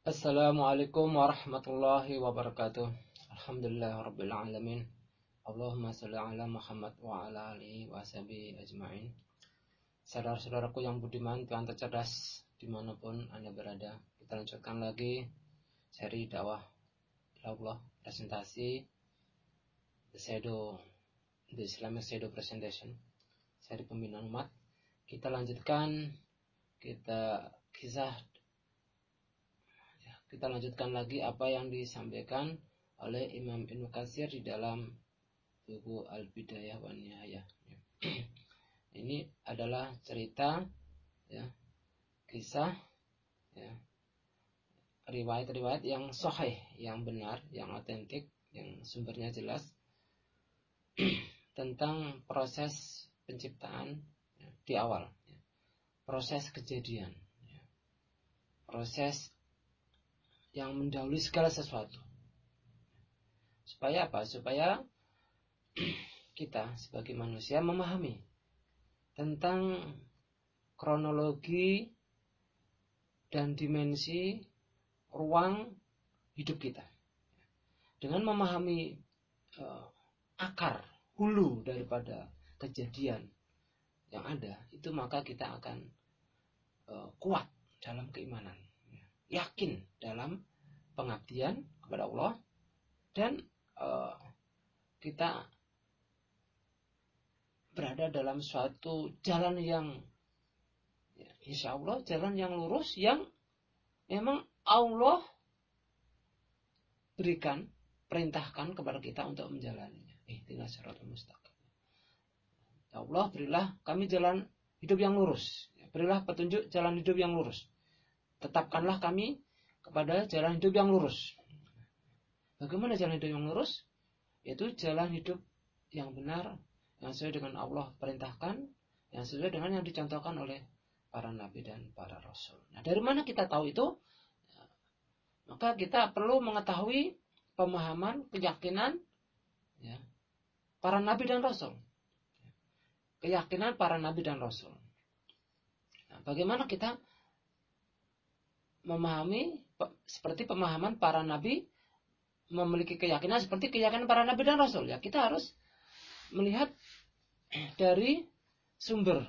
Assalamualaikum warahmatullahi wabarakatuh. Alhamdulillahirabbil alamin. Allahumma shalli ala Muhammad wa ala alihi washabihi ajmain. Saudara-saudaraku yang budiman, Tuhan tercerdas dimanapun Anda berada. Kita lanjutkan lagi seri dakwah Allah presentasi The Islamic Shadow Presentation, seri pembinaan umat. Kita lanjutkan kita lanjutkan lagi apa yang disampaikan oleh Imam Ibnu Katsir di dalam buku Al-Bidayah wa Nihayah. Ini adalah cerita, kisah, riwayat-riwayat yang sahih, yang benar, yang otentik, yang sumbernya jelas tentang proses penciptaan di awal, proses kejadian, proses yang mendahului segala sesuatu. Supaya apa? Supaya kita sebagai manusia memahami tentang kronologi dan dimensi ruang hidup kita. Dengan memahami akar, hulu daripada kejadian yang ada, itu maka kita akan kuat dalam keimanan, yakin dalam pengabdian kepada Allah, dan kita berada dalam suatu jalan yang insya Allah jalan yang lurus, yang memang Allah perintahkan kepada kita untuk menjalaninya. Ihdinas siratal mustaqim. Ya Allah, berilah kami jalan hidup yang lurus. Berilah petunjuk jalan hidup yang lurus. Tetapkanlah kami kepada jalan hidup yang lurus. Bagaimana jalan hidup yang lurus? Yaitu jalan hidup yang benar, yang sesuai dengan Allah perintahkan, yang sesuai dengan yang dicontohkan oleh para nabi dan para rasul. Nah, dari mana kita tahu itu? Maka kita perlu mengetahui pemahaman, keyakinan para nabi dan rasul. Keyakinan para nabi dan rasul. Nah, bagaimana kita memahami seperti pemahaman para nabi, memiliki keyakinan seperti keyakinan para nabi dan rasul? Ya, kita harus melihat dari sumber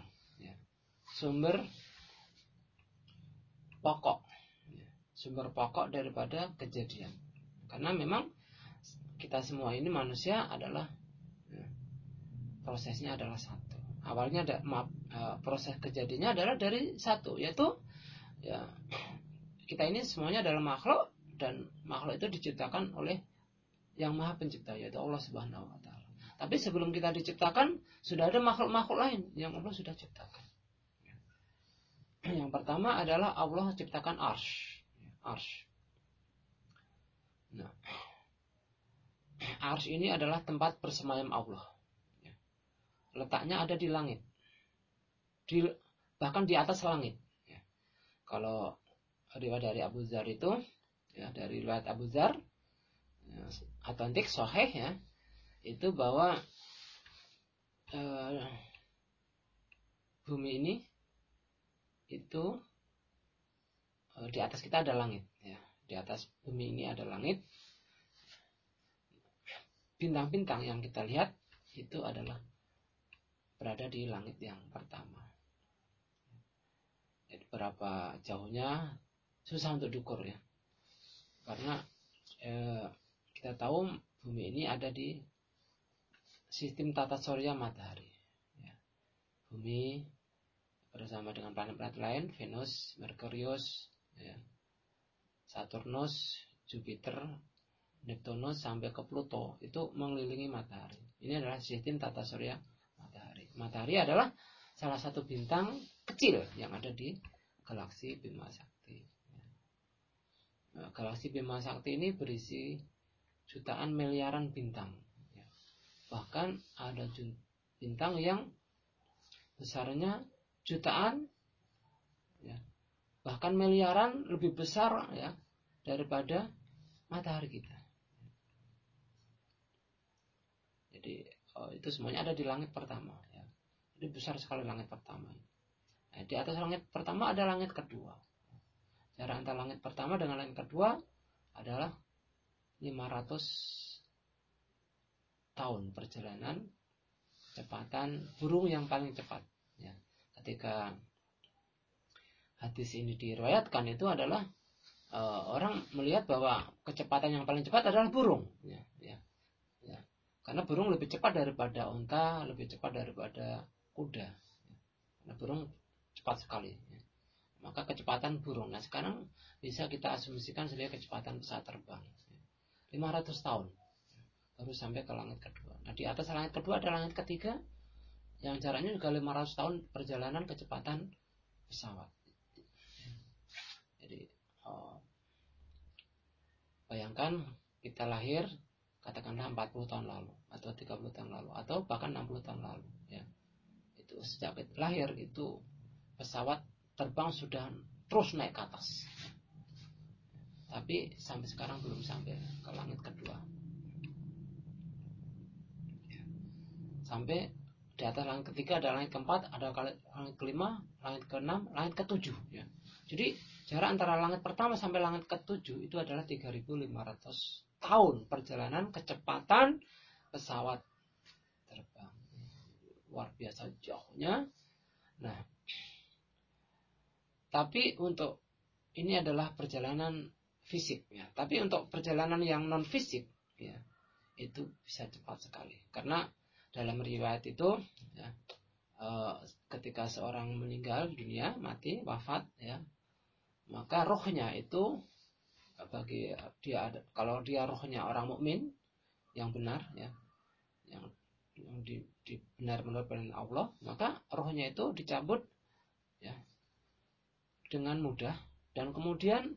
pokok daripada kejadian. Karena memang kita semua ini manusia adalah prosesnya adalah satu. Awalnya proses kejadiannya adalah dari satu, yaitu kita ini semuanya adalah makhluk, dan makhluk itu diciptakan oleh yang Maha Pencipta, yaitu Allah Subhanahu wa taala. Tapi sebelum kita diciptakan, sudah ada makhluk-makhluk lain yang Allah sudah ciptakan. Yang pertama adalah Allah ciptakan arsy. Nah, arsy ini adalah tempat bersemayam Allah. Letaknya ada di langit, bahkan di atas langit. Kalau riwayat dari Abu Dzar itu, dari riwayat Abu Dzar, otentik, sahih, itu bahwa bumi ini itu di atas kita ada langit, di atas bumi ini ada langit. Bintang-bintang yang kita lihat itu adalah berada di langit yang pertama. Jadi berapa jauhnya susah untuk diukur, karena kita tahu bumi ini ada di sistem tata surya matahari. Bumi bersama dengan planet-planet lain, Venus, Merkurius, Saturnus, Jupiter, Neptunus sampai ke Pluto, itu mengelilingi matahari. Ini adalah sistem tata surya matahari. Matahari adalah salah satu bintang kecil yang ada di galaksi Bima Sakti. Galaksi Bima Sakti ini berisi jutaan miliaran bintang. Bahkan ada bintang yang besarnya jutaan, bahkan miliaran, lebih besar daripada matahari kita. Jadi itu semuanya ada di langit pertama. Jadi besar sekali langit pertama. Di atas langit pertama ada langit kedua. Jarak antara langit pertama dengan langit kedua adalah 500 tahun perjalanan kecepatan burung yang paling cepat. Ya. Ketika hadis ini diriwayatkan itu adalah orang melihat bahwa kecepatan yang paling cepat adalah burung. Ya. Karena burung lebih cepat daripada unta, lebih cepat daripada kuda. Karena burung cepat sekali. Maka kecepatan burung. Nah sekarang bisa kita asumsikan sebagai kecepatan pesawat terbang. 500 tahun baru sampai ke langit kedua. Nah di atas langit kedua ada langit ketiga yang jaraknya juga 500 tahun perjalanan kecepatan pesawat. Jadi bayangkan kita lahir katakanlah 40 tahun lalu atau 30 tahun lalu atau bahkan 60 tahun lalu ya. Itu sejak lahir itu pesawat terbang sudah terus naik ke atas. Tapi sampai sekarang belum sampai ke langit kedua. Sampai di atas langit ketiga ada langit keempat, ada langit kelima, langit keenam, langit ketujuh ya. Jadi jarak antara langit pertama sampai langit ketujuh itu adalah 3.500 tahun perjalanan kecepatan pesawat terbang. Luar biasa jauhnya. Nah, tapi untuk ini adalah perjalanan fisik ya. Tapi untuk perjalanan yang non fisik ya, itu bisa cepat sekali. Karena dalam riwayat itu ya, ketika seorang meninggal dunia, mati, wafat ya, maka rohnya itu bagi dia, kalau dia rohnya orang mukmin yang benar ya, yang benar menurut perintah Allah, maka rohnya itu dicabut ya dengan mudah dan kemudian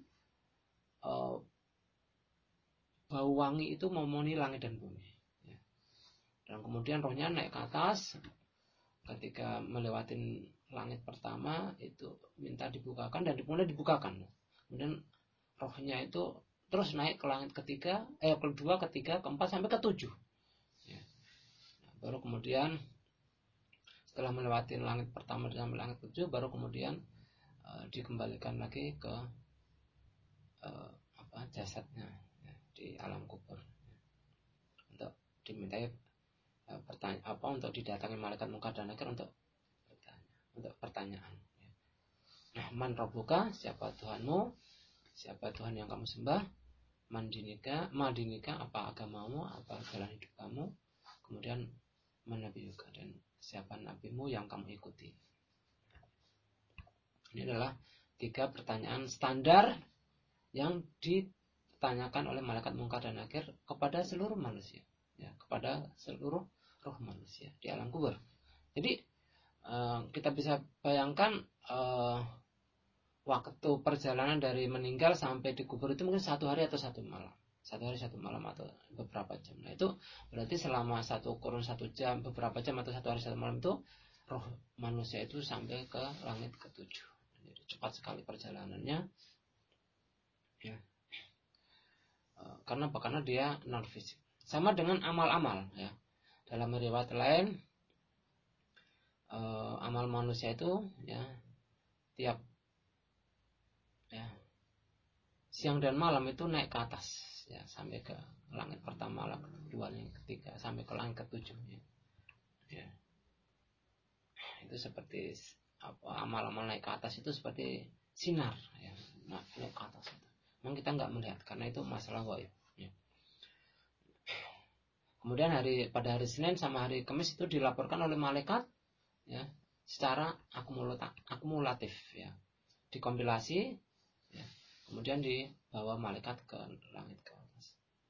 bau wangi itu memenuhi langit dan bumi ya. Dan kemudian rohnya naik ke atas. Ketika melewatin langit pertama itu minta dibukakan dan kemudian dibukakan. Kemudian rohnya itu terus naik ke langit ketiga, kedua, ketiga, keempat sampai ketujuh. Ya. Nah, baru kemudian setelah melewati langit pertama sampai langit ketujuh, baru kemudian dikembalikan lagi ke jasadnya ya, di alam kubur ya. Untuk dimintai untuk didatangi malaikat munkar dan nakir untuk pertanyaan. Nah, man rabbuka, siapa Tuhanmu? Siapa Tuhan yang kamu sembah? Mandinika, apa agamamu, apa jalan hidup kamu? Kemudian manabiyuka, dan siapa nabimu yang kamu ikuti? Ini adalah 3 pertanyaan standar yang ditanyakan oleh malaikat munkar dan nakir kepada seluruh manusia. Ya, kepada seluruh roh manusia di alam kubur. Jadi kita bisa bayangkan waktu perjalanan dari meninggal sampai di kubur itu mungkin 1 hari atau 1 malam. 1 hari 1 malam atau beberapa jam. Nah itu berarti selama 1 jam, beberapa jam atau 1 hari 1 malam itu roh manusia itu sampai ke langit ketujuh. Jadi cepat sekali perjalanannya. Ya. Karena dia non fisik. Sama dengan amal-amal ya. Dalam riwayat lain amal manusia itu ya tiap ya siang dan malam itu naik ke atas ya sampai ke langit pertama, langit kedua, langit ketiga sampai ke langit ketujuh ya. Ya. Itu seperti amal-amal naik ke atas itu seperti sinar ya. Nah, naik ke atas itu. Memang kita nggak melihat karena itu masalah gaib. Ya. Kemudian pada hari Senin sama hari Kamis itu dilaporkan oleh malaikat ya secara akumulatif ya, dikompilasi ya, kemudian dibawa malaikat ke langit ke atas.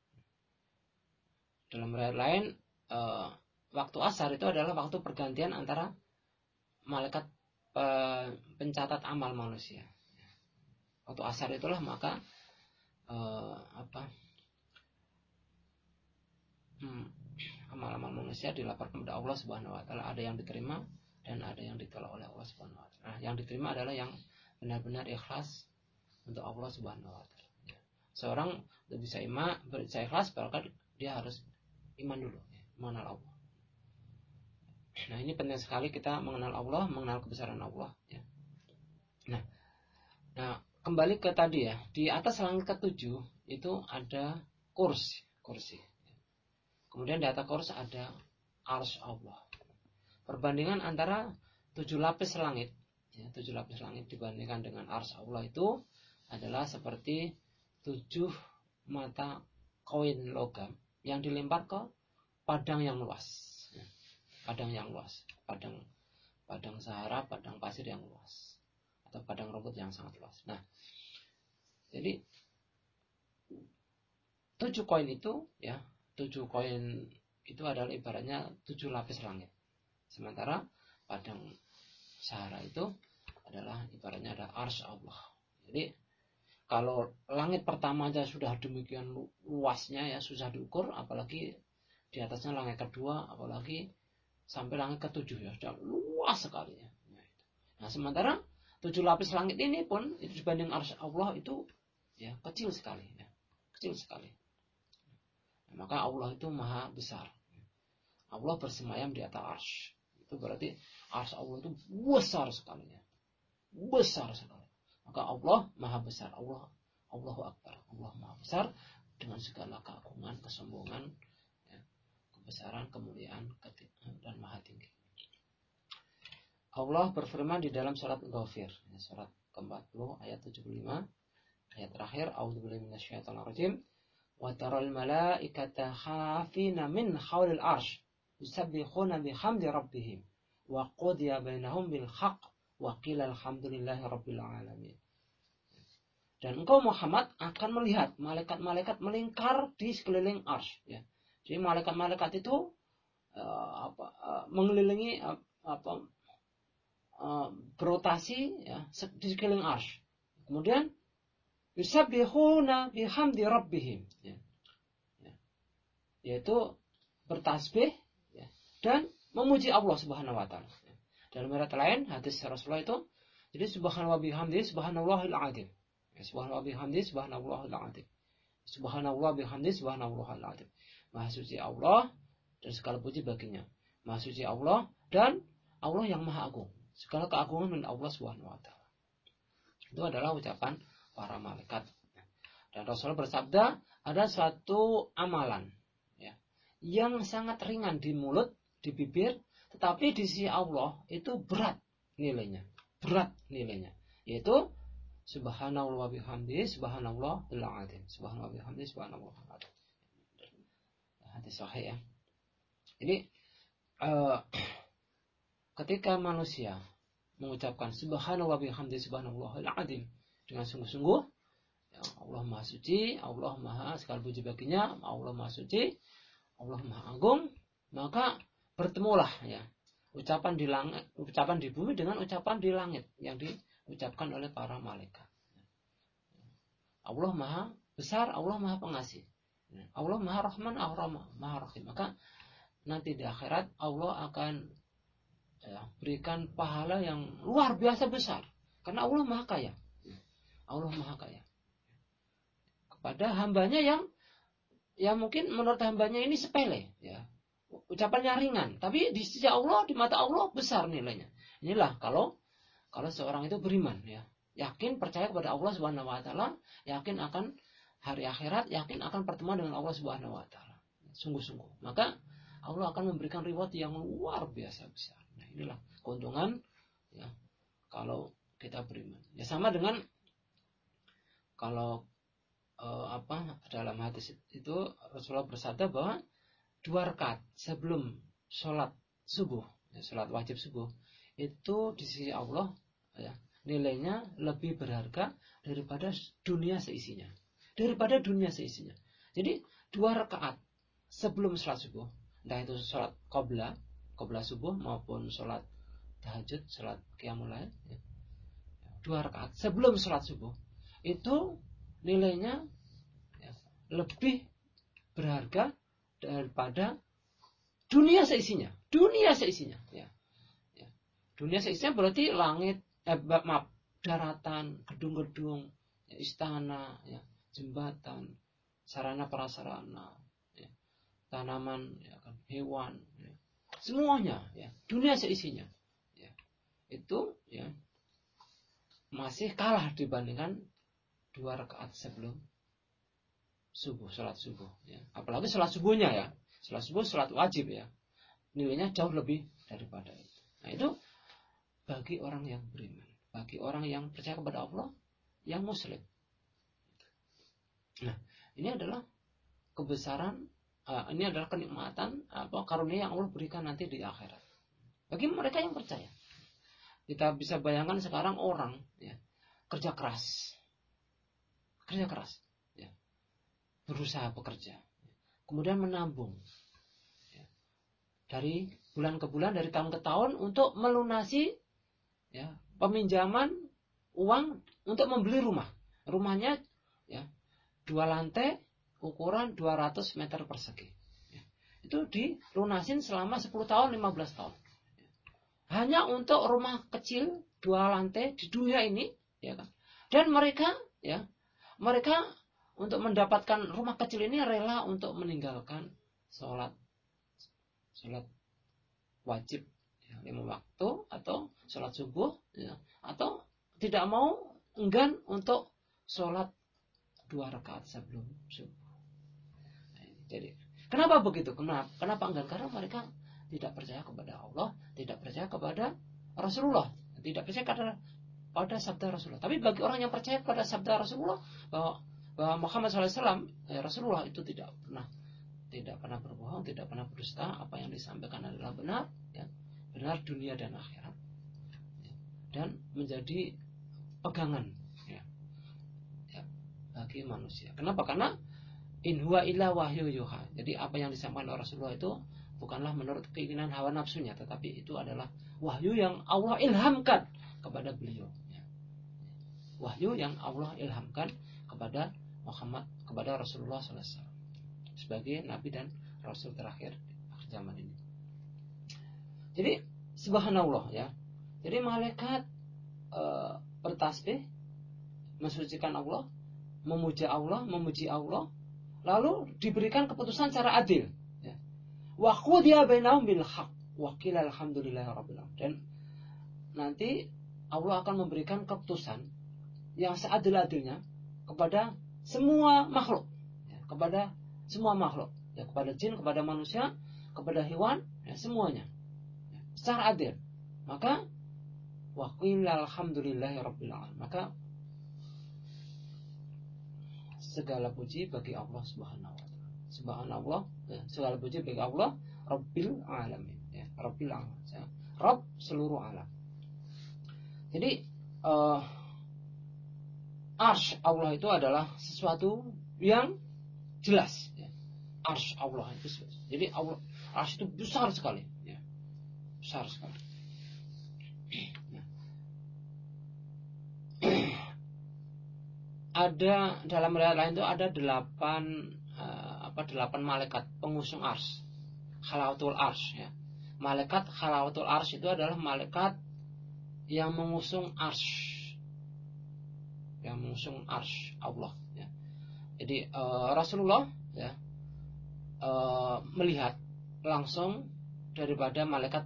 Dalam riwayat lain waktu asar itu adalah waktu pergantian antara malaikat pencatat amal manusia. Waktu asar itulah maka amal-amal manusia dilaporkan kepada Allah Subhanahu wa taala, ada yang diterima dan ada yang ditolak oleh Allah Subhanahu wa taala. Nah, yang diterima adalah yang benar-benar ikhlas untuk Allah Subhanahu wa taala. Ya. Seorang bisa ikhlas, bahkan dia harus iman dulu, ya, mengenal Allah. Nah, ini penting sekali kita mengenal Allah, mengenal kebesaran Allah, ya. Nah, kembali ke tadi ya, di atas langit ketujuh itu ada kursi. Kemudian di atas kursi ada arsy Allah. Perbandingan antara 7 lapis langit, ya, 7 lapis langit dibandingkan dengan arsy Allah itu adalah seperti 7 mata koin logam yang dilempar ke padang yang luas. Padang yang luas, padang Sahara, padang pasir yang luas, atau padang rumput yang sangat luas. Nah, jadi 7 koin itu ya, 7 koin itu adalah ibaratnya 7 lapis langit. Sementara padang Sahara itu adalah ibaratnya ada arsy Allah. Jadi kalau langit pertama aja sudah demikian luasnya ya, susah diukur, apalagi di atasnya langit kedua, apalagi sampai langit ketujuh ya, sudah luas sekali ya. Nah, sementara 7 lapis langit ini pun itu dibanding arsy Allah itu ya kecil sekali ya. Kecil sekali. Nah, maka Allah itu maha besar. Allah bersemayam di atas arsy. Itu berarti arsy Allah itu besar sekali ya. Besar sekali. Maka Allah maha besar. Allahu Akbar. Allah maha besar dengan segala keagungan, kesombongan, ya, kebesaran, kemuliaan, dan maha tinggi. Allah berfirman di dalam surat Ghafir, surat ke-40 ayat 75, ayat terakhir, A'udzubillahi minasyaitonir rajim. Wa taral malaikata khafina min haulil arsy yusabbihuna bihamdi rabbihim wa qudiya bainahum bil haqq wa qila alhamdulillahi rabbil alamin. Dan engkau Muhammad akan melihat malaikat-malaikat melingkar di sekeliling arsy ya. Jadi malaikat-malaikat itu mengelilingi berotasi ya, di sekeliling arsy. Kemudian yusabbihuna bihamdi rabbihim ya. Yaitu bertasbih ya, dan memuji Allah Subhanahu wa taala. Dalam riwayat lain hadis Rasulullah itu jadi subhanallah bihamdi subhanallahil azim. Ya, subhanallah bihamdi subhanallahil azim. Subhanallah bihamdi subhanallahil azim. Maha suci Allah dan segala puji baginya. Maha suci Allah dan Allah yang maha agung. Segala keagungan milik Allah Subhanahu wa taala. Itu adalah ucapan para malaikat. Dan Rasulullah bersabda, ada suatu amalan ya, yang sangat ringan di mulut, di bibir, tetapi di sisi Allah itu berat nilainya. Berat nilainya. Yaitu subhanallah bihamdi subhanallahil azim. Subhanallah bihamdi subhanallahil azim. Hadis sahih ya. Ini ketika manusia mengucapkan subhanallah bihamdi subhanallahil azim dengan sungguh-sungguh, ya, Allah maha suci, Allah maha segala puji baginya, Allah maha suci, Allah maha agung, maka bertemulah ya ucapan di langit, ucapan di bumi dengan ucapan di langit yang diucapkan oleh para malaikat. Allah maha besar, Allah maha pengasih, Allah maha rahman, Allah maha rahim. Maka nanti di akhirat Allah akan ya, berikan pahala yang luar biasa besar karena Allah maha kaya. Allah maha kaya kepada hambanya yang mungkin menurut hambanya ini sepele ya, ucapannya ringan, tapi di sisi Allah, di mata Allah besar nilainya. Inilah kalau seorang itu beriman ya, yakin percaya kepada Allah Subhanahu wa taala, yakin akan hari akhirat, yakin akan pertemuan dengan Allah Subhanahu wa taala. Sungguh-sungguh, maka Allah akan memberikan reward yang luar biasa besar. Nah, inilah keuntungan ya kalau kita beriman. Ya sama dengan kalau dalam hadis itu Rasulullah bersabda bahwa 2 rakaat sebelum sholat subuh, ya, sholat wajib subuh itu di sisi Allah ya, nilainya lebih berharga daripada dunia seisinya. Daripada dunia seisinya. Jadi 2 rakaat sebelum sholat subuh, entah itu sholat qobla subuh maupun sholat tahajud, sholat qiyamul lail, ya, 2 rakaat sebelum sholat subuh itu nilainya ya, lebih berharga daripada dunia seisinya. Dunia seisinya ya. Ya. Dunia seisinya berarti langit, daratan, gedung-gedung, ya, istana, ya, jembatan, sarana prasarana, ya, tanaman, ya, hewan, ya, semuanya, ya, dunia seisinya, ya, itu ya masih kalah dibandingkan 2 rakaat sebelum subuh, sholat subuh ya. Apalagi sholat subuhnya ya, sholat subuh sholat wajib ya, nilainya jauh lebih daripada itu. Nah itu bagi orang yang beriman, bagi orang yang percaya kepada Allah, yang muslim. Nah ini adalah kebesaran, ini adalah kenikmatan karunia yang Allah berikan nanti di akhirat bagi mereka yang percaya. Kita bisa bayangkan sekarang orang ya, kerja keras ya, berusaha bekerja, kemudian menabung ya, dari bulan ke bulan, dari tahun ke tahun untuk melunasi ya, peminjaman uang untuk membeli rumah. Rumahnya ya, 2 lantai ukuran 200 meter persegi ya. Itu dilunasin selama 10 tahun 15 tahun ya. Hanya untuk rumah kecil 2 lantai di dunia ini ya kan. Dan mereka untuk mendapatkan rumah kecil ini rela untuk meninggalkan sholat wajib ya, 5 waktu atau sholat subuh ya, atau tidak mau, enggan untuk sholat 2 rakaat sebelum subuh. Nah, jadi kenapa begitu? Kenapa enggan? Karena mereka tidak percaya kepada Allah, tidak percaya kepada Rasulullah, tidak percaya pada sabda Rasulullah. Tapi bagi orang yang percaya pada sabda Rasulullah bahwa Muhammad SAW Rasulullah itu tidak pernah berbohong, tidak pernah berdusta, apa yang disampaikan adalah benar ya, benar dunia dan akhirat ya, dan menjadi pegangan ya, bagi manusia. Kenapa? Karena in huwa illa wahyu yuha. Jadi apa yang disampaikan oleh Rasulullah itu bukanlah menurut keinginan hawa nafsunya, tetapi itu adalah wahyu yang Allah ilhamkan kepada beliau ya. Wahyu yang Allah ilhamkan kepada Muhammad, kepada Rasulullah SAW sebagai nabi dan rasul terakhir akhir zaman ini. Jadi subhanallah ya. Jadi malaikat bertasbih, mensucikan Allah, memuja Allah, memuji Allah, lalu diberikan keputusan secara adil ya. Wa qudiya bainahum bil haqq wa qila alhamdulillahirabbil alamin. Dan nanti Allah akan memberikan keputusan yang seadil-adilnya kepada semua makhluk ya, kepada semua makhluk ya, kepada jin, kepada manusia, kepada hewan ya, semuanya ya, secara adil. Maka wa qila alhamdulillahirabbil alamin. Maka segala puji bagi Allah Subhanahu wa taala. Subhanallah ya, segala puji bagi Allah Rabbil alamin ya, Rabbil alamin ya, Rabb seluruh alam. Jadi arsy Allah itu adalah sesuatu yang jelas ya. Arsy Allah itu jelas. Jadi Allah arsy itu besar sekali ya. Besar sekali. Ya. Ada dalam riwayat lain itu ada 8 malaikat pengusung arsy. Khalawatul arsy ya. Malaikat khalawatul arsy itu adalah malaikat yang mengusung arsy. Yang mengusung arsy Allah ya. Jadi Rasulullah ya melihat langsung daripada malaikat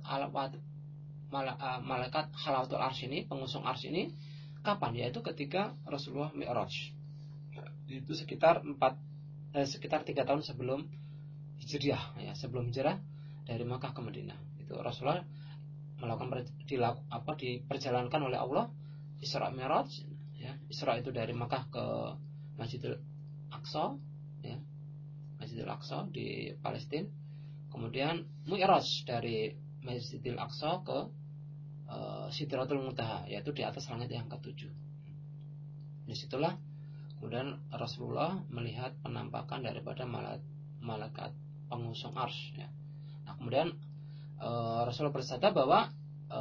khalawatul arsy ini, pengusung arsy ini, kapan? Yaitu ketika Rasulullah Mi'raj. Itu sekitar 3 tahun sebelum hijriah ya, sebelum hijrah dari Makkah ke Madinah. Itu Rasulullah melakukan diperjalankan oleh Allah Isra Mi'raj ya. Isra itu dari Makkah ke Masjidil Aqsa ya, Masjidil Aqsa di Palestina. Kemudian Mi'raj dari Masjidil Aqsa ke Sidratul Muntaha, yaitu di atas langit yang ke-7. Disitulah kemudian Rasulullah melihat penampakan daripada malaikat pengusung arsy ya. Nah, kemudian Rasulullah bersabda bahwa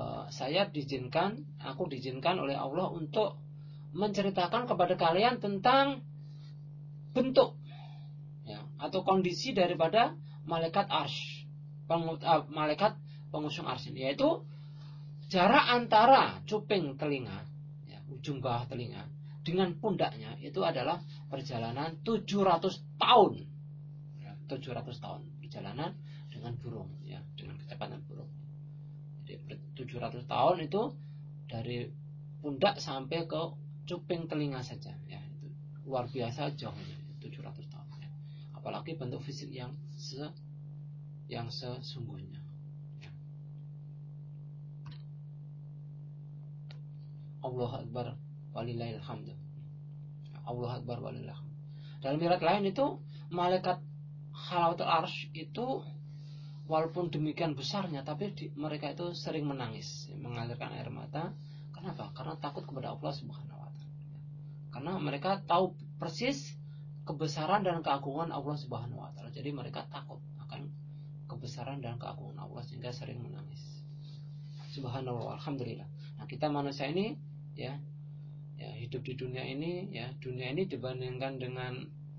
aku diizinkan oleh Allah untuk menceritakan kepada kalian tentang bentuk ya, atau kondisi daripada malaikat arsy, malaikat pengusung arsy, yaitu jarak antara cuping telinga ya, ujung bawah telinga dengan pundaknya itu adalah perjalanan 700 tahun ya, 700 tahun perjalanan dengan burung ya, dengan kecepatan burung. Jadi 700 tahun itu dari pundak sampai ke cuping telinga saja ya, itu luar biasa jauhnya 700 tahun. Apalagi bentuk fisik yang sesungguhnya. Allahu Akbar walillahil hamd. Allahu Akbar walillahil hamd. Dalam riwayat lain itu malaikat Halawatul Arsy itu walaupun demikian besarnya, tapi mereka itu sering menangis, mengalirkan air mata. Kenapa? Karena takut kepada Allah Subhanahu wa taala. Karena mereka tahu persis kebesaran dan keagungan Allah Subhanahu wa taala. Jadi mereka takut akan kebesaran dan keagungan Allah sehingga sering menangis. Subhanallah, alhamdulillah. Nah, kita manusia ini ya hidup di dunia ini, dunia ini dibandingkan dengan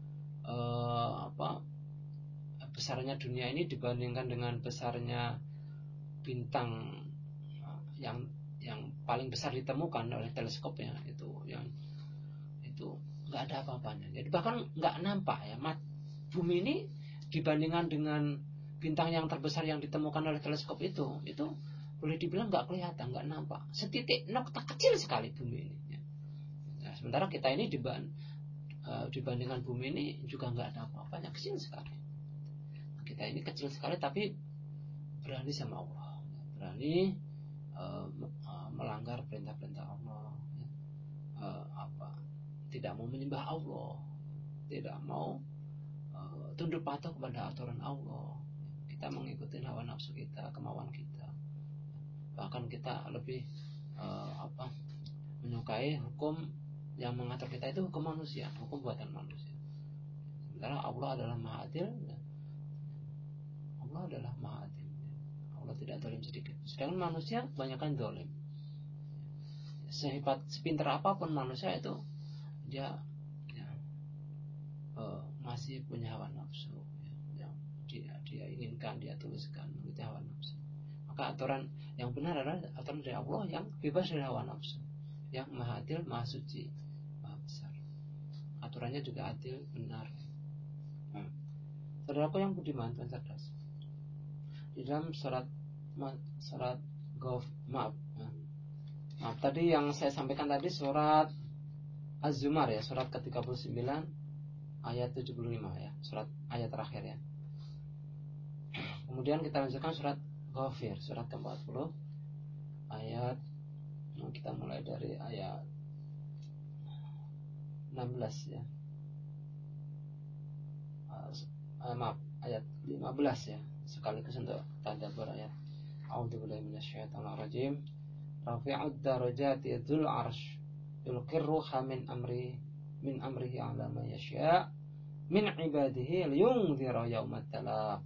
besarnya dunia ini dibandingkan dengan besarnya bintang yang paling besar ditemukan oleh teleskopnya, itu nggak ada apa-apanya. Jadi bahkan nggak nampak bumi ini dibandingkan dengan bintang yang terbesar yang ditemukan oleh teleskop itu boleh dibilang nggak kelihatan, nggak nampak, setitik nokta kecil sekali bumi ini. Nah, sementara kita ini dibandingkan bumi ini juga nggak ada apa-apanya, kecil sekali. Nah, kita ini kecil sekali tapi berani sama Allah, berani melanggar perintah-perintah Allah, tidak mau menyembah Allah, tidak mau tunduk patuh kepada aturan Allah. Kita mengikuti hawa nafsu kita, kemauan kita. Bahkan kita lebih menyukai hukum yang mengatur kita itu hukum manusia, hukum buatan manusia. Sementara Allah adalah Maha Adil. Allah adalah Maha Adil. Allah tidak zalim sedikit. Sedangkan manusia kebanyakan zalim. Sepintar apapun manusia itu, dia masih punya hawa nafsu yang dia inginkan, dia tuliskan mengikuti hawa nafsu. Maka aturan yang benar adalah aturan dari Allah yang bebas dari hawa nafsu, yang Maha Adil, Maha Suci, Maha Besar. Aturannya juga adil, benar. Saudaraku yang budiman dan cerdas, di dalam surat tadi yang saya sampaikan tadi surat Az-Zumar surat ke-39 ayat 75 surat ayat terakhir ya. Kemudian kita lanjutkan surat Ghafir surat ke-40 ayat, kita mulai dari ayat 16 ya. Ayat 15 ya, sekaligus untuk tadabbur ayat. A'udzubillahi minasyaitonir rajim. Rafi'ud darajati dzul arsy yulqir ruha min amrihi 'ala ma yasha' min 'ibadihi liyunzira yaumat talaq.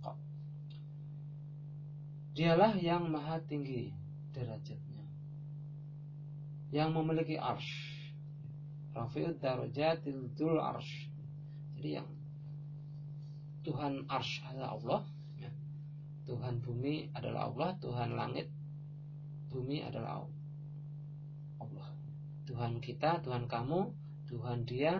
Dialah yang maha tinggi derajatnya, yang memiliki arsy. Rafi'ud darajati dzul arsy. Jadi yang Tuhan arsy adalah Allah, Tuhan bumi adalah Allah, Tuhan langit bumi adalah Allah. Tuhan kita, Tuhan kamu, Tuhan dia,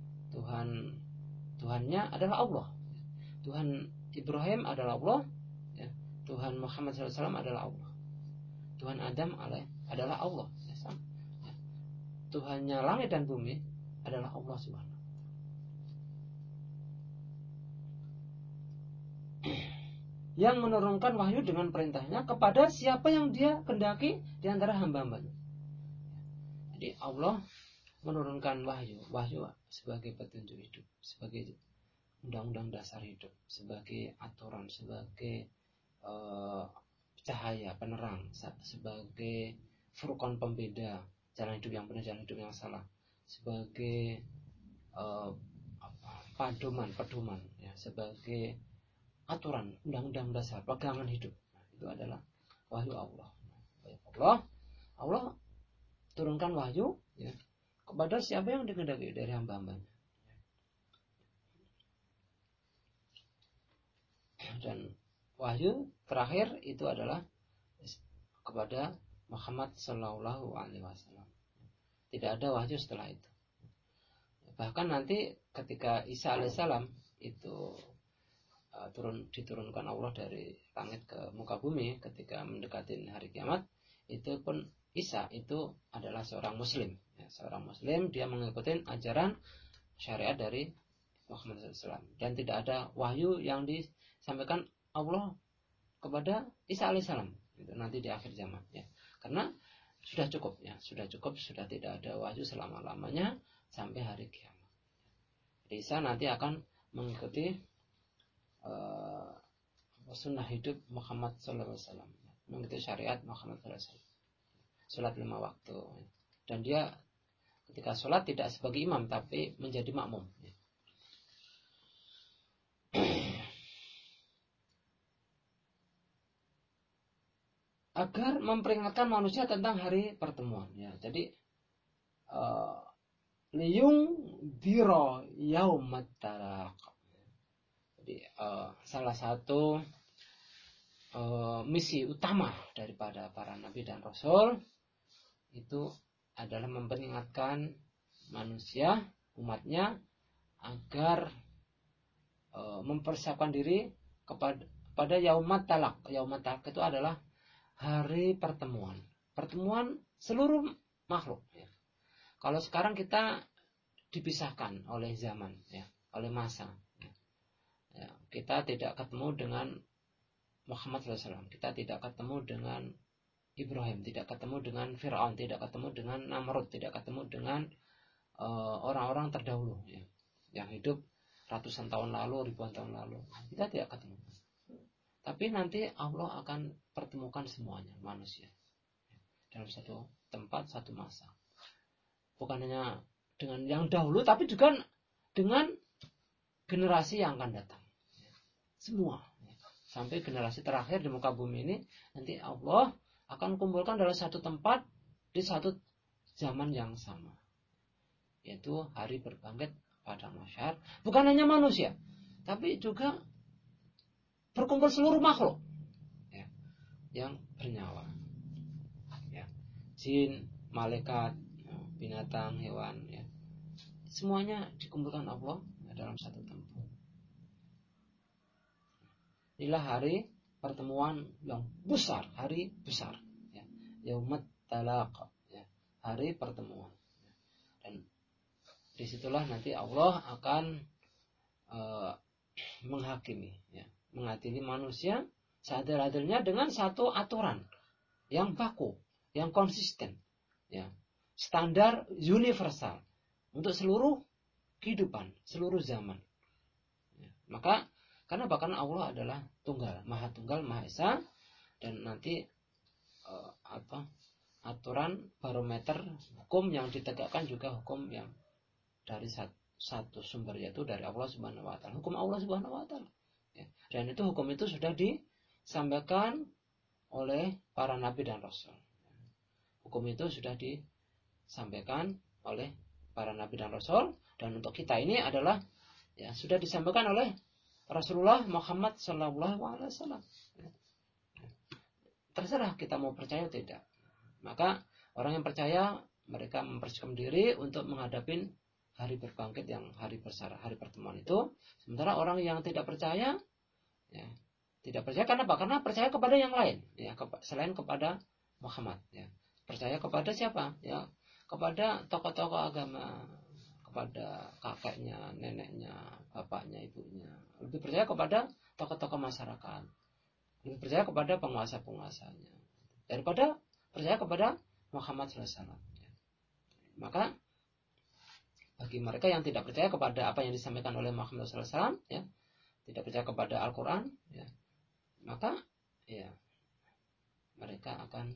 Tuhannya adalah Allah. Tuhan Ibrahim adalah Allah, Tuhan Muhammad SAW adalah Allah. Tuhan Adam adalah Allah. Tuhannya langit dan bumi adalah Allah Subhanahu. Yang menurunkan wahyu dengan perintahnya kepada siapa yang dia kendaki di antara hamba-hambanya. Jadi Allah menurunkan wahyu sebagai petunjuk hidup, sebagai undang-undang dasar hidup, sebagai aturan, sebagai cahaya penerang, sebagai furqan pembeda jalan hidup yang benar, jalan hidup yang salah, sebagai pedoman ya, sebagai aturan, undang-undang dasar, pegangan hidup. Itu adalah wahyu Allah. Allah turunkan wahyu ya, kepada siapa yang dikehendaki dari hamba-hambanya. Dan wahyu terakhir itu adalah kepada Muhammad Sallallahu Alaihi Wasallam. Tidak ada wahyu setelah itu. Bahkan nanti ketika Isa Alaihissalam itu diturunkan Allah dari langit ke muka bumi ketika mendekati hari kiamat, itu pun Isa itu adalah seorang muslim ya, seorang muslim, dia mengikuti ajaran syariat dari Muhammad SAW, dan tidak ada wahyu yang disampaikan Allah kepada Isa alaihissalam itu nanti di akhir zaman ya, karena sudah cukup ya, sudah tidak ada wahyu selama-lamanya sampai hari kiamat. Isa nanti akan mengikuti sunnah hidup Muhammad SAW, mengikuti syariat Muhammad SAW, sholat 5 waktu, dan dia ketika sholat tidak sebagai imam tapi menjadi makmum. Agar memperingatkan manusia tentang hari pertemuan. Ya, jadi liyung diro yaumat talaq. Jadi salah satu misi utama daripada para nabi dan rasul itu adalah memperingatkan manusia, umatnya, agar mempersiapkan diri kepada yaumat talaq. Yaumat talaq itu adalah hari pertemuan seluruh makhluk ya. Kalau sekarang kita dipisahkan oleh zaman ya, oleh masa ya. Kita tidak ketemu dengan Muhammad SAW, kita tidak ketemu dengan Ibrahim, tidak ketemu dengan Fir'aun, tidak ketemu dengan Namrud, tidak ketemu dengan orang-orang terdahulu ya, yang hidup ratusan tahun lalu, ribuan tahun lalu. Kita tidak ketemu. Tapi nanti Allah akan pertemukan semuanya manusia dalam satu tempat, satu masa. Bukan hanya dengan yang dahulu, tapi juga dengan generasi yang akan datang. Semua. Sampai generasi terakhir di muka bumi ini, nanti Allah akan kumpulkan dalam satu tempat di satu zaman yang sama. Yaitu hari berbangkit pada mahsyar. Bukan hanya manusia, tapi juga berkumpul seluruh makhluk ya, yang bernyawa ya. Jin, malaikat, binatang, hewan ya. Semuanya dikumpulkan Allah dalam satu tempat. Inilah hari pertemuan yang besar, hari besar ya. Yaumat talaq ya, hari pertemuan. Dan disitulah nanti Allah akan menghakimi ya, mengadili manusia seadil-adilnya dengan satu aturan yang baku, yang konsisten ya, standar universal untuk seluruh kehidupan, seluruh zaman ya. Maka karena bahkan Allah adalah tunggal, maha esa, dan nanti aturan barometer hukum yang ditegakkan juga hukum yang dari satu sumber, yaitu dari Allah Subhanahu wa taala, hukum Allah Subhanahu wa taala. Ya. Dan itu hukum itu sudah disampaikan oleh para nabi dan rasul. Hukum itu sudah disampaikan oleh para nabi dan rasul, dan untuk kita ini adalah ya sudah disampaikan oleh Rasulullah Muhammad SAW. Terserah kita mau percaya atau tidak. Maka orang yang percaya, mereka mempersiapkan diri untuk menghadapi hari berbangkit yang hari besar, hari pertemuan itu. Sementara orang yang tidak percaya ya, tidak percaya karena apa? Karena percaya kepada yang lain ya, selain kepada Muhammad ya. Percaya kepada siapa? Ya, kepada tokoh-tokoh agama, kepada kakeknya, neneknya, bapaknya, ibunya. Lebih percaya kepada tokoh-tokoh masyarakat. Lebih percaya kepada penguasa-penguasanya daripada percaya kepada Muhammad SAW. Maka bagi mereka yang tidak percaya kepada apa yang disampaikan oleh Muhammad SAW, ya, tidak percaya kepada Al-Quran, ya, maka ya mereka akan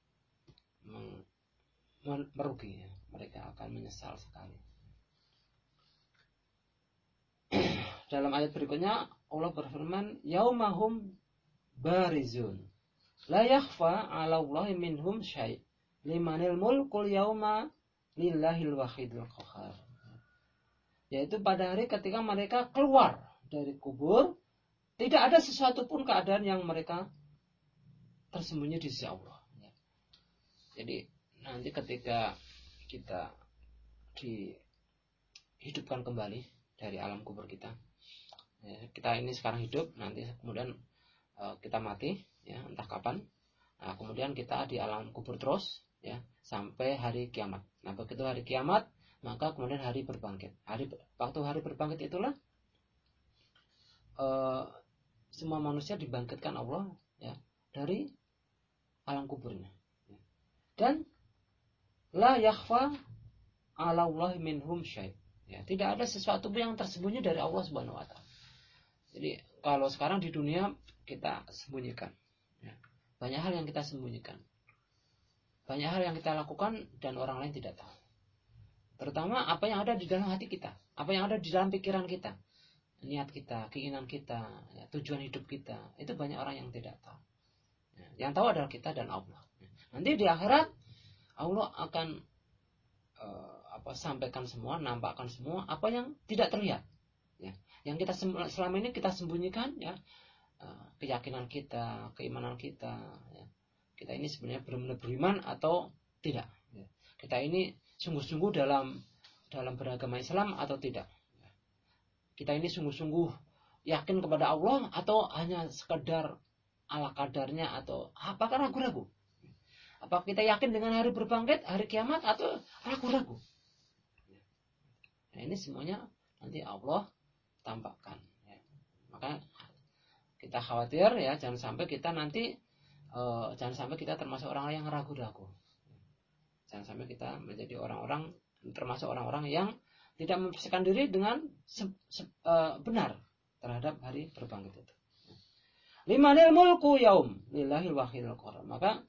merugi, ya. Mereka akan menyesal sekali. Dalam ayat berikutnya Allah berfirman, yaumahum barizun la yakhfa 'ala Allahi minhum syai' limanil mulkul yauma lillahil wahidul qahhar. Yaitu pada hari ketika mereka keluar dari kubur, tidak ada sesuatu pun keadaan yang mereka tersembunyi di sisi Allah. Jadi nanti ketika kita dihidupkan kembali dari alam kubur kita, ya, kita ini sekarang hidup, nanti kemudian kita mati, ya, entah kapan. Nah, kemudian kita di alam kubur terus, ya, sampai hari kiamat. Nah, begitu hari kiamat, maka kemudian hari berbangkit. Waktu hari berbangkit itulah semua manusia dibangkitkan Allah ya dari alam kuburnya. Dan la yakhfa 'ala Allah minhum syai'. Ya, tidak ada sesuatu yang tersembunyi dari Allah Subhanahu wa taala. Jadi kalau sekarang di dunia kita sembunyikan. Ya. Banyak hal yang kita sembunyikan. Banyak hal yang kita lakukan dan orang lain tidak tahu. Terutama apa yang ada di dalam hati kita, apa yang ada di dalam pikiran kita, niat kita, keinginan kita, ya, tujuan hidup kita, itu banyak orang yang tidak tahu. Ya, yang tahu adalah kita dan Allah. Nanti di akhirat Allah akan sampaikan semua, nampakkan semua apa yang tidak terlihat. Ya, yang kita selama ini kita sembunyikan, ya, keyakinan kita, keimanan kita. Ya. Kita ini sebenarnya benar-benar beriman atau tidak. Ya. Kita ini sungguh-sungguh dalam beragama Islam atau tidak. Kita ini sungguh-sungguh yakin kepada Allah atau hanya sekedar ala kadarnya, atau apakah ragu-ragu? Apakah kita yakin dengan hari berbangkit, hari kiamat, atau ragu-ragu? Nah, ini semuanya nanti Allah tampakkan. Ya. Maka kita khawatir ya, jangan sampai kita nanti termasuk orang yang ragu-ragu. Jangan sampai kita menjadi termasuk orang-orang yang tidak mempersiapkan diri dengan benar terhadap hari berbangkit itu. Limanil mulku yaum lillahil wahidil qahhar. Maka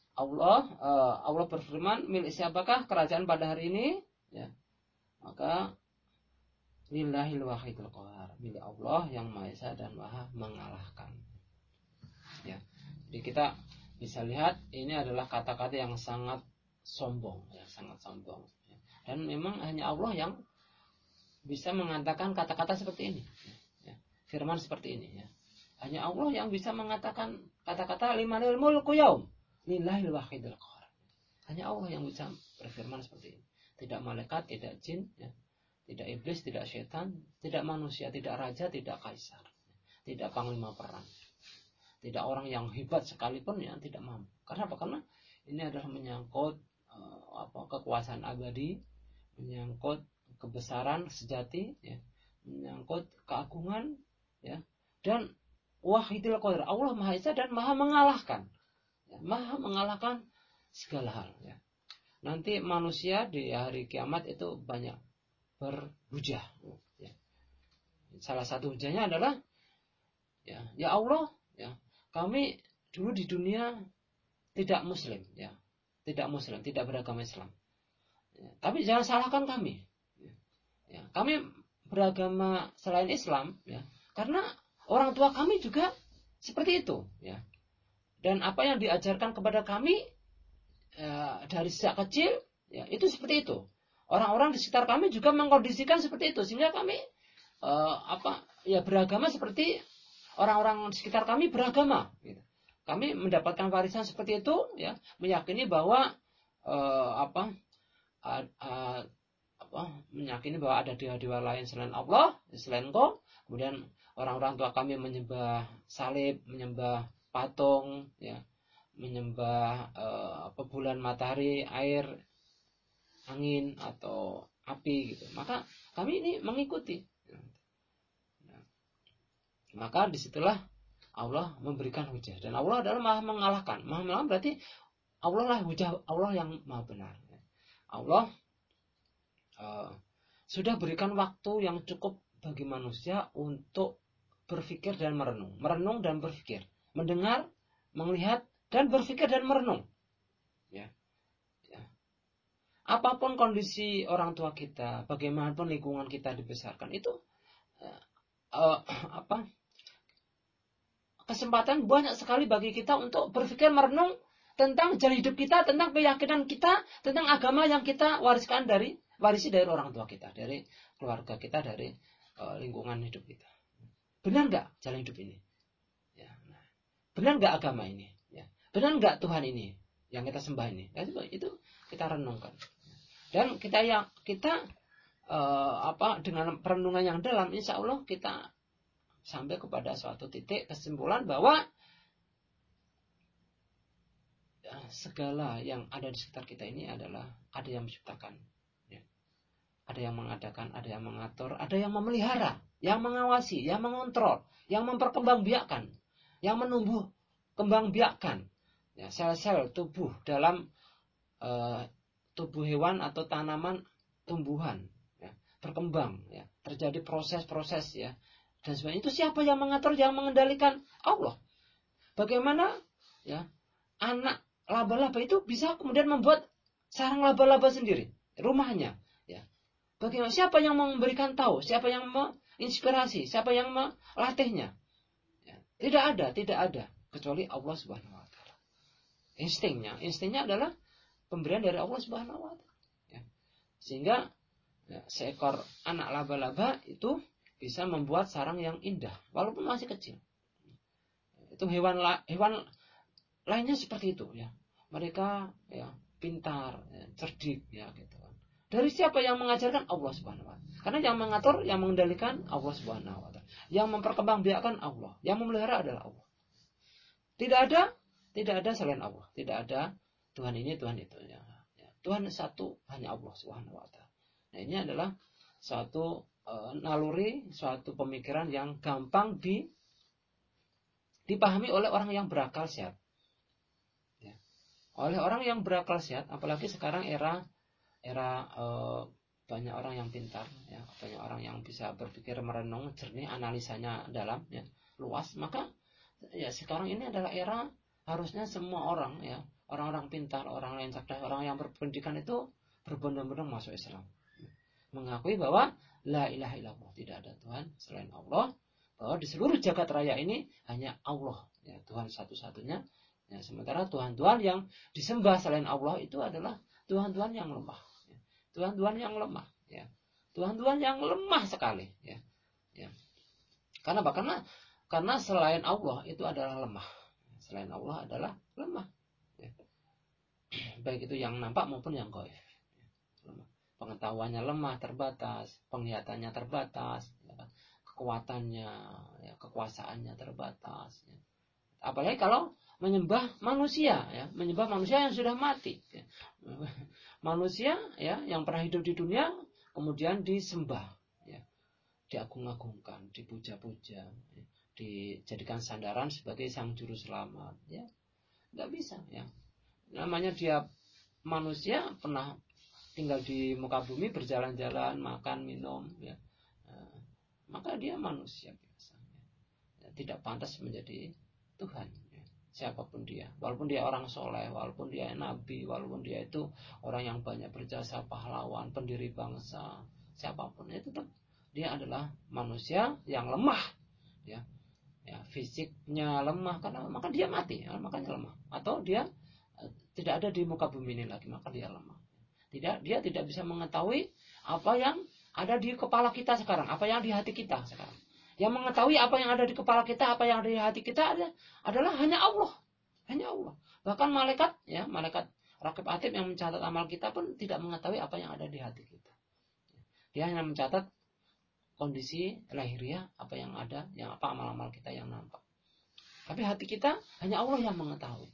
Allah berfirman, milik siapakah kerajaan pada hari ini? Ya. Maka lillahil wahidil qahhar, milik Allah yang Maha Esa dan Maha mengalahkan. Ya. Jadi kita bisa lihat ini adalah kata-kata yang sangat sombong, ya, sangat sombong. Ya. Dan memang hanya Allah yang bisa mengatakan kata-kata seperti ini. Ya. Firman seperti ini. Ya. Hanya Allah yang bisa mengatakan kata-kata limanil mulku yaum lillahil wahidil qahhar. Hanya Allah yang bisa berfirman seperti ini. Tidak malaikat, tidak jin, ya. Tidak iblis, tidak setan, tidak manusia, tidak raja, tidak kaisar, tidak panglima perang, tidak orang yang hebat sekalipun yang tidak mampu. Karena apa? Karena ini adalah menyangkut kekuasaan abadi, menyangkut kebesaran sejati, ya, menyangkut keagungan, ya, dan wahidil qahhar, Allah Maha Esa dan Maha mengalahkan, ya, Maha mengalahkan segala hal. Ya. Nanti manusia di hari kiamat itu banyak berhujah. Ya. Salah satu hujahnya adalah, ya Allah, ya, kami dulu di dunia tidak muslim, ya, tidak beragama Islam. Ya, tapi jangan salahkan kami. Ya, kami beragama selain Islam, ya, karena orang tua kami juga seperti itu, ya. Dan apa yang diajarkan kepada kami dari sejak kecil, ya, itu seperti itu. Orang-orang di sekitar kami juga mengkondisikan seperti itu, sehingga kami beragama seperti orang-orang di sekitar kami beragama. Gitu. Kami mendapatkan warisan seperti itu, ya, meyakini bahwa meyakini bahwa ada dewa-dewa lain selain Allah, selain Engkau. Kemudian orang-orang tua kami menyembah salib, menyembah patung, ya, menyembah bulan, matahari, air, angin atau api gitu. Maka kami ini mengikuti. Maka disitulah Allah memberikan hujah, dan Allah adalah Maha mengalahkan. Maha mengalahkan berarti Allah lah hujah, Allah yang Maha benar. Allah sudah berikan waktu yang cukup bagi manusia untuk berpikir dan merenung dan berpikir, mendengar, melihat dan berpikir dan merenung. Ya. Apapun kondisi orang tua kita, bagaimanapun lingkungan kita dibesarkan, itu kesempatan banyak sekali bagi kita untuk berpikir, merenung tentang jalan hidup kita, tentang keyakinan kita, tentang agama yang kita warisi dari orang tua kita, dari keluarga kita, dari lingkungan hidup kita. Benar nggak jalan hidup ini? Ya, nah. Benar nggak agama ini? Ya. Benar nggak Tuhan ini yang kita sembah ini? Ya, itu kita renungkan. Dan kita dengan perenungan yang dalam, insya Allah kita sampai kepada suatu titik kesimpulan bahwa segala yang ada di sekitar kita ini adalah ada yang menciptakan. Ya. ada yang mengadakan, ada yang mengatur, ada yang memelihara, yang mengawasi, yang mengontrol, yang memperkembangbiakkan, yang menumbuh kembangbiakkan ya, sel-sel tubuh dalam tubuh hewan atau tanaman tumbuhan ya, berkembang ya, terjadi proses-proses ya dan sebagainya. Itu siapa yang mengatur, yang mengendalikan? Allah. Bagaimana ya anak laba-laba itu bisa kemudian membuat sarang laba-laba sendiri, rumahnya ya. Bagaimana, siapa yang memberikan tahu, siapa yang menginspirasi, siapa yang melatihnya ya. Tidak ada kecuali Allah Subhanahu wa taala. Instingnya adalah pemberian dari Allah Subhanahu wa taala ya. Sehingga ya, seekor anak laba-laba itu bisa membuat sarang yang indah walaupun masih kecil. Itu hewan lainnya seperti itu ya. Mereka ya pintar, ya, cerdik ya gitu kan. Dari siapa yang mengajarkan? Allah Subhanahu wa taala. Karena yang mengatur, yang mengendalikan Allah Subhanahu wa taala. Yang memperkembangbiakkan Allah, yang memelihara adalah Allah. Tidak ada selain Allah. Tidak ada Tuhan ini, Tuhan itu ya. Tuhan satu, hanya Allah Subhanahu wa taala. Nah, ini adalah suatu naluri, suatu pemikiran yang gampang dipahami oleh orang yang berakal sehat. Ya. Oleh orang yang berakal sehat, apalagi sekarang era banyak orang yang pintar, ya, banyak orang yang bisa berpikir merenung, jernih, analisanya dalam, ya, luas. Maka ya sekarang ini adalah era harusnya semua orang, ya, orang-orang pintar, orang yang cerdas, orang yang berpendidikan itu berbondong-bondong masuk Islam, mengakui bahwa la ilaha illallah, tidak ada Tuhan selain Allah, bahwa di seluruh jagat raya ini hanya Allah, ya, Tuhan satu-satunya. Ya, sementara Tuhan-Tuhan yang disembah selain Allah itu adalah Tuhan-Tuhan yang lemah, ya. Tuhan-Tuhan yang lemah, ya. Tuhan-Tuhan yang lemah sekali, ya. Ya. Karena apa? Karena selain Allah itu adalah lemah. Selain Allah adalah lemah, ya. Baik itu yang nampak maupun yang gaib. Lemah. Pengetahuannya lemah, terbatas, penglihatannya terbatas, ya. Kekuatannya, ya, kekuasaannya terbatas, ya. Apalagi kalau menyembah manusia, ya, menyembah manusia yang sudah mati, ya. Manusia, ya, yang pernah hidup di dunia kemudian disembah, ya, diagung-agungkan, dipuja-puja, ya, dijadikan sandaran sebagai sang juru selamat, ya, nggak bisa, ya. Namanya dia manusia, pernah tinggal di muka bumi, berjalan-jalan, makan, minum, ya. Maka dia manusia biasa, ya, tidak pantas menjadi Tuhan, ya. Siapapun dia, walaupun dia orang soleh, walaupun dia nabi, walaupun dia itu orang yang banyak berjasa, pahlawan, pendiri bangsa, siapapun itu tetap dia adalah manusia yang lemah, ya, ya, fisiknya lemah karena maka dia mati, ya, makanya lemah, atau dia tidak ada di muka bumi ini lagi, maka dia lemah. Dia tidak bisa mengetahui apa yang ada di kepala kita sekarang, apa yang di hati kita sekarang. Yang mengetahui apa yang ada di kepala kita, apa yang ada di hati kita adalah hanya Allah. Hanya Allah. Bahkan malaikat, ya, malaikat Raqib Atid yang mencatat amal kita pun tidak mengetahui apa yang ada di hati kita. Dia hanya mencatat kondisi lahiriah, apa yang ada, yang apa amal-amal kita yang nampak. Tapi hati kita hanya Allah yang mengetahui.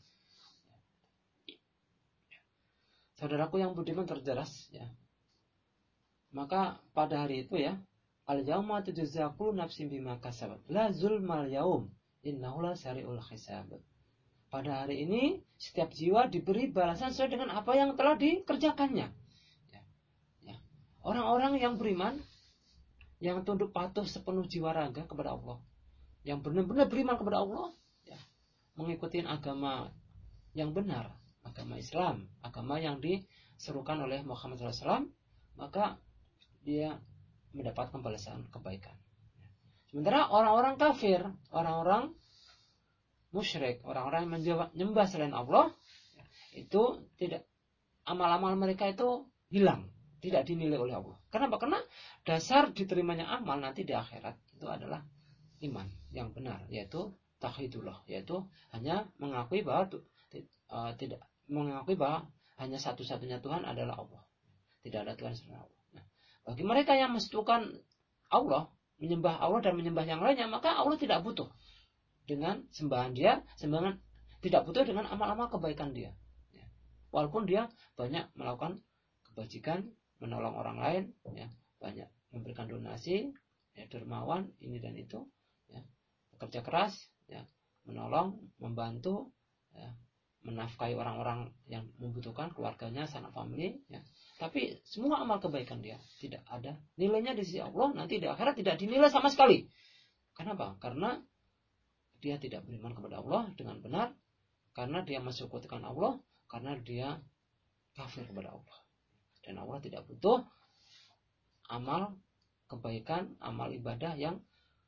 Saudaraku yang budiman terjelas, ya. Maka pada hari itu, ya, al-yauma tujza kullu nafsin bima kasabat la zulmal yaum innahu la sari'ul hisab. Pada hari ini setiap jiwa diberi balasan sesuai dengan apa yang telah dikerjakannya, ya. Ya. Orang-orang yang beriman, yang tunduk patuh sepenuh jiwa raga kepada Allah, yang benar-benar beriman kepada Allah, ya, mengikuti agama yang benar, agama Islam, agama yang diserukan oleh Muhammad SAW, maka dia mendapatkan balasan kebaikan. Sementara orang-orang kafir, orang-orang musyrik, orang-orang yang menyembah selain Allah, itu tidak, amal-amal mereka itu hilang, tidak dinilai oleh Allah. Kenapa? Karena dasar diterimanya amal nanti di akhirat itu adalah iman yang benar, yaitu tauhidullah, yaitu hanya mengakui bahwa tidak mengakui bahwa hanya satu-satunya Tuhan adalah Allah, tidak ada Tuhan selain Allah. Bagi mereka yang mensekutukan Allah, menyembah Allah dan menyembah yang lainnya, maka Allah tidak butuh dengan sembahan dia, tidak butuh dengan amal-amal kebaikan dia. Walaupun dia banyak melakukan kebajikan, menolong orang lain, ya, banyak memberikan donasi, ya, dermawan ini dan itu, ya, bekerja keras, ya, menolong, membantu, ya, menafkahi orang-orang yang membutuhkan, keluarganya, sanak famili, ya. Tapi semua amal kebaikan dia tidak ada nilainya di sisi Allah, nanti di akhirat tidak dinilai sama sekali. Kenapa? Karena dia tidak beriman kepada Allah dengan benar, karena dia mensekutukan Allah, karena dia kafir kepada Allah. Dan Allah tidak butuh amal kebaikan, amal ibadah yang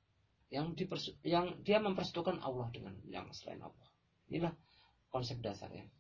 dia mempersekutukan Allah dengan yang selain Allah. Inilah konsep dasarnya.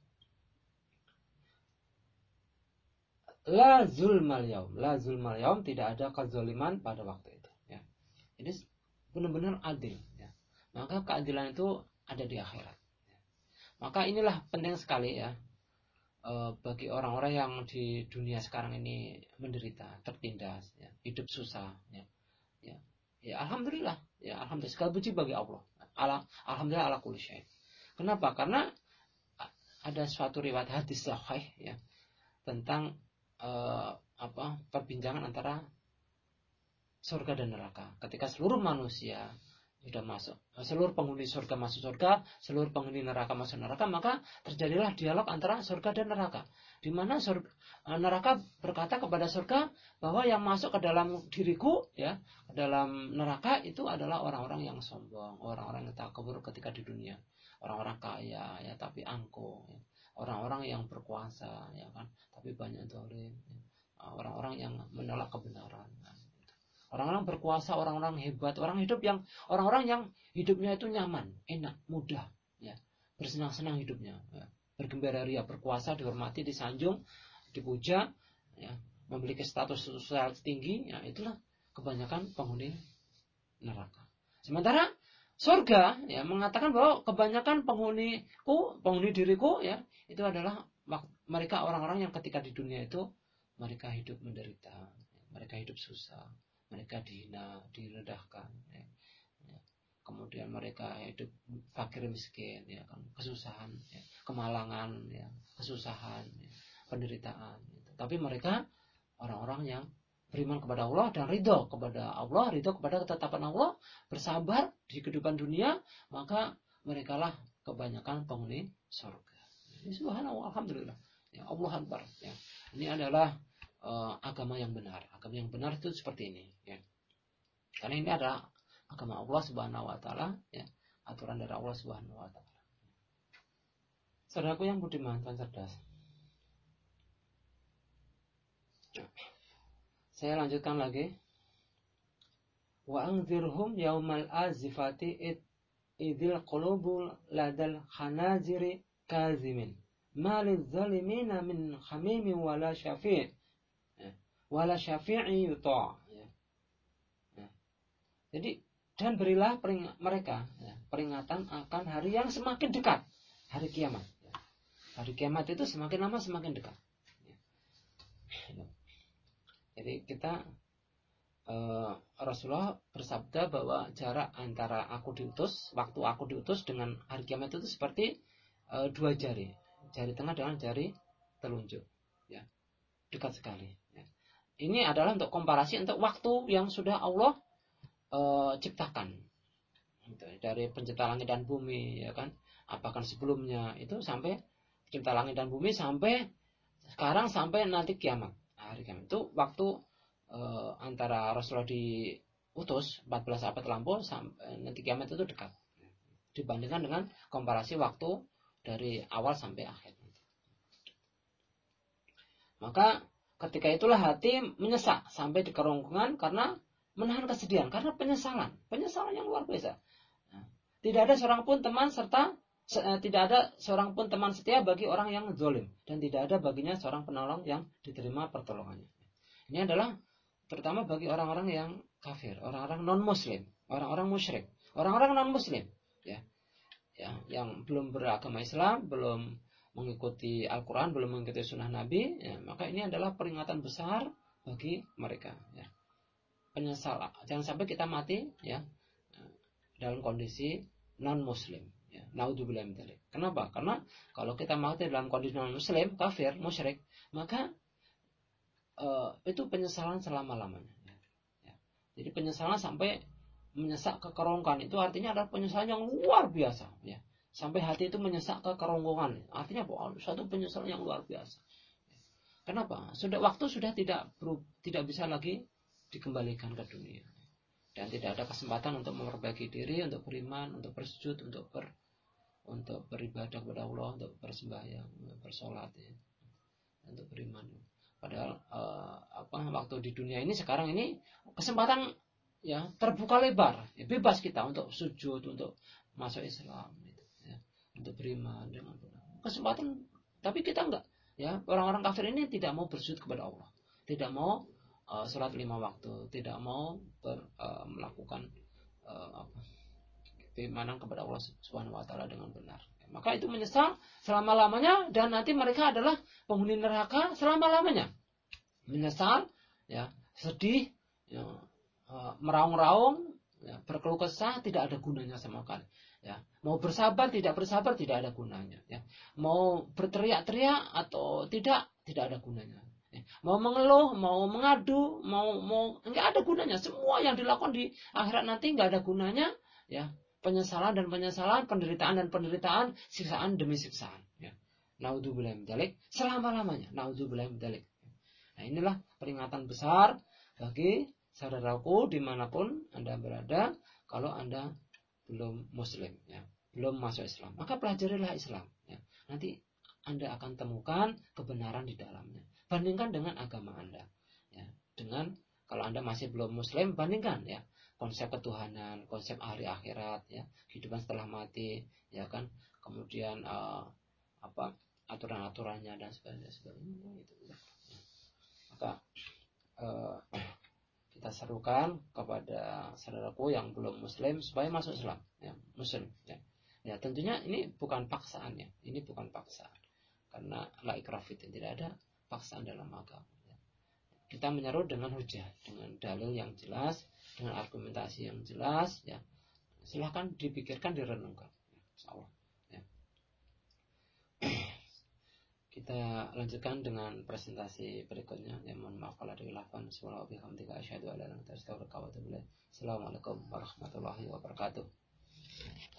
La zulmal yaum, tidak ada kezaliman pada waktu itu, ya. Ini benar-benar adil, ya. Maka keadilan itu ada di akhirat, ya. Maka inilah penting sekali, ya, bagi orang-orang yang di dunia sekarang ini menderita, tertindas, ya, hidup susah, ya. Ya, alhamdulillah, ya, alhamdulillah, segala puji bagi Allah. Alhamdulillah ala kulli syai'. Kenapa? Karena ada suatu riwayat hadis sahih, ya, tentang perbincangan antara surga dan neraka. Ketika seluruh manusia sudah masuk, seluruh penghuni surga masuk surga, seluruh penghuni neraka masuk neraka, maka terjadilah dialog antara surga dan neraka, di mana neraka berkata kepada surga bahwa yang masuk ke dalam diriku, ya, ke dalam neraka itu adalah orang-orang yang sombong, orang-orang yang takabur ketika di dunia, orang-orang kaya, ya, tapi angkuh, ya. Orang-orang yang berkuasa, ya kan, tapi banyak zalim, ya. Orang-orang yang menolak kebenaran, ya. Orang-orang berkuasa, orang-orang hebat, orang-orang yang hidupnya itu nyaman, enak, mudah, ya, bersenang-senang hidupnya, ya. Bergembira ria, berkuasa, dihormati, disanjung, dipuja, ya, memiliki status sosial tinggi, ya, itulah kebanyakan penghuni neraka. Sementara surga, ya, mengatakan bahwa kebanyakan penghuni diriku, ya, itu adalah mereka orang-orang yang ketika di dunia itu mereka hidup menderita, mereka hidup susah, mereka dihina, direndahkan, ya. Kemudian mereka hidup fakir miskin, ya kan, kesusahan, ya, kemalangan, ya, kesusahan, ya, penderitaan, gitu. Tapi mereka orang-orang yang beriman kepada Allah dan ridho kepada Allah, ridho kepada ketetapan Allah, bersabar di kehidupan dunia, maka merekalah kebanyakan penghuni surga. Ini subhanallah, alhamdulillah, ya, Allah Akbar, ya. Ini adalah agama yang benar. Agama yang benar itu seperti ini, ya. Karena ini adalah agama Allah Subhanahu wa taala, ya, aturan dari Allah Subhanahu wa taala. Saudaraku yang budiman dan cerdas, saya lanjutkan lagi. Wa anzirhum yaumal azifati idil qulubul ladal khanaziri kazimin malil zalimina min hamimin wala syafi'i yuta'. Jadi, dan berilah mereka, ya, peringatan akan hari yang semakin dekat, hari kiamat, ya. Hari kiamat itu semakin lama semakin dekat, ya. Jadi kita Rasulullah bersabda bahwa jarak antara waktu aku diutus dengan hari kiamat itu seperti 2 jari tengah dengan jari telunjuk, ya, dekat sekali, ya. Ini adalah untuk komparasi untuk waktu yang sudah Allah ciptakan, gitu, dari pencipta langit dan bumi, ya kan, apakah sebelumnya itu sampai pencipta langit dan bumi sampai sekarang sampai nanti kiamat, hari kiamat itu waktu antara Rasulullah diutus 14 abad lampau sampai nanti kiamat itu dekat dibandingkan dengan komparasi waktu dari awal sampai akhir. Maka ketika itulah hati menyesak sampai di kerongkongan karena menahan kesedihan, karena penyesalan yang luar biasa. Tidak ada seorang pun teman setia bagi orang yang zalim, dan tidak ada baginya seorang penolong yang diterima pertolongannya. Ini adalah terutama bagi orang-orang yang kafir, orang-orang non-muslim, orang-orang musyrik, orang-orang non-muslim, ya, yang belum beragama Islam, belum mengikuti Al-Quran, belum mengikuti Sunnah Nabi, ya, maka ini adalah peringatan besar bagi mereka, ya. Penyesalan, jangan sampai kita mati, ya, dalam kondisi non-muslim, ya. Naudzubillah min dzalik. Kenapa? Karena kalau kita mati dalam kondisi non-muslim, kafir, musyrik, maka itu penyesalan selama-lamanya. Ya. Jadi penyesalan sampai menyesak ke kerongkongan itu artinya adalah penyesalan yang luar biasa. Ya. Sampai hati itu menyesak ke kerongkongan. Artinya suatu penyesalan yang luar biasa. Kenapa? Waktu sudah tidak bisa lagi dikembalikan ke dunia. Dan tidak ada kesempatan untuk memperbaiki diri, untuk beriman, untuk bersujud, untuk beribadah kepada Allah, untuk bersembahyang, untuk bersolat, ya. Untuk beriman. Padahal waktu di dunia ini sekarang ini kesempatan ya terbuka lebar, ya, bebas kita untuk sujud, untuk masuk Islam, gitu, ya, untuk beriman dengan benar. Kesempatan, tapi kita enggak. Ya, orang-orang kafir ini tidak mau bersujud kepada Allah, tidak mau sholat 5 waktu, tidak mau melakukan keimanan kepada Allah Subhanahu wa taala dengan benar. Maka itu menyesal selama-lamanya dan nanti mereka adalah penghuni neraka selama-lamanya. Menyesal, ya, sedih, ya, meraung-raung, ya, berkeluh kesah, tidak ada gunanya sama sekali. Ya, mau bersabar tidak ada gunanya. Ya, mau berteriak-teriak atau tidak ada gunanya. Ya, mau mengeluh, mau mengadu, mau nggak ada gunanya. Semua yang dilakukan di akhirat nanti nggak ada gunanya. Ya, penyesalan dan penyesalan, penderitaan dan penderitaan, siksaan demi siksaan. Ya. Naudzubillah min dzalik selama-lamanya. Naudzubillah min dzalik. Nah, inilah peringatan besar bagi saudaraku dimanapun Anda berada, kalau Anda belum Muslim, ya, belum masuk Islam, maka pelajarilah Islam. Ya. Nanti Anda akan temukan kebenaran di dalamnya. Bandingkan dengan agama Anda. Ya. Dengan kalau Anda masih belum Muslim, bandingkan, ya, konsep ketuhanan, konsep hari akhirat, ya, kehidupan setelah mati, ya kan, kemudian aturan-aturannya dan sebagainya, itu. Ya. Maka kita serukan kepada saudaraku yang belum Muslim supaya masuk Islam, ya, Muslim, ya. Ya, tentunya ini bukan paksaan, ya. Ini bukan paksaan. Karena la ikraha fiddin, tidak ada paksaan dalam agama. Ya. Kita menyeru dengan hujah, dengan dalil yang jelas, dengan argumentasi yang jelas, ya. Silahkan dipikirkan, direnungkan, ya, insyaallah. Ya. Kita lanjutkan dengan presentasi berikutnya. Ya, mohon maaf kalau ada khilafan. Assalamualaikum warahmatullahi wabarakatuh.